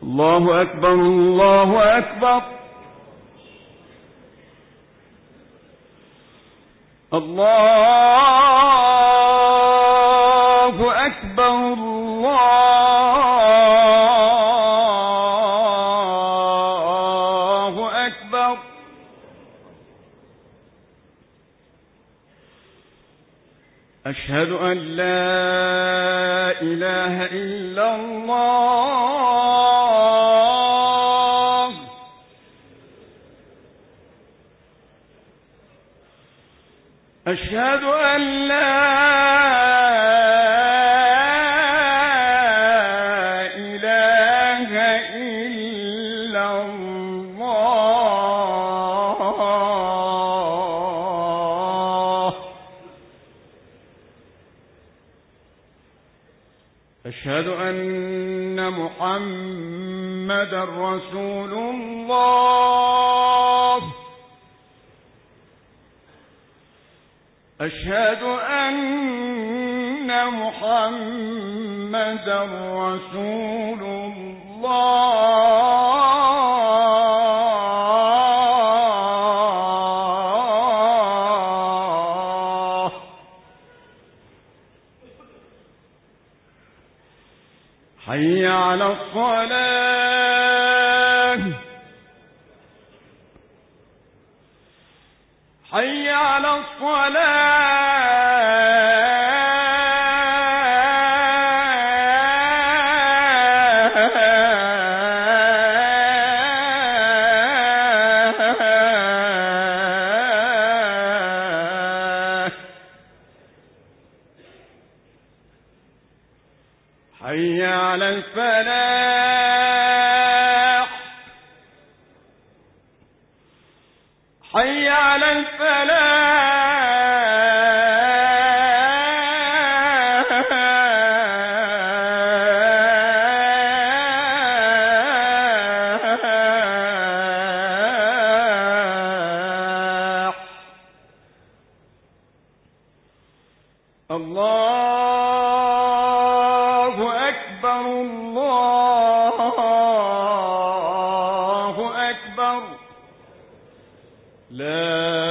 الله أكبر الله أكبر الله أكبر الله أكبر أشهد أن لا إله إلا الله أشهد أن لا إله إلا الله أشهد أن محمدا رسول الله أشهد أن محمدا رسول الله حي على الصلاة حي على الصلاة حي على الفلاح حي على الفلاح الله أكبر الله أكبر لا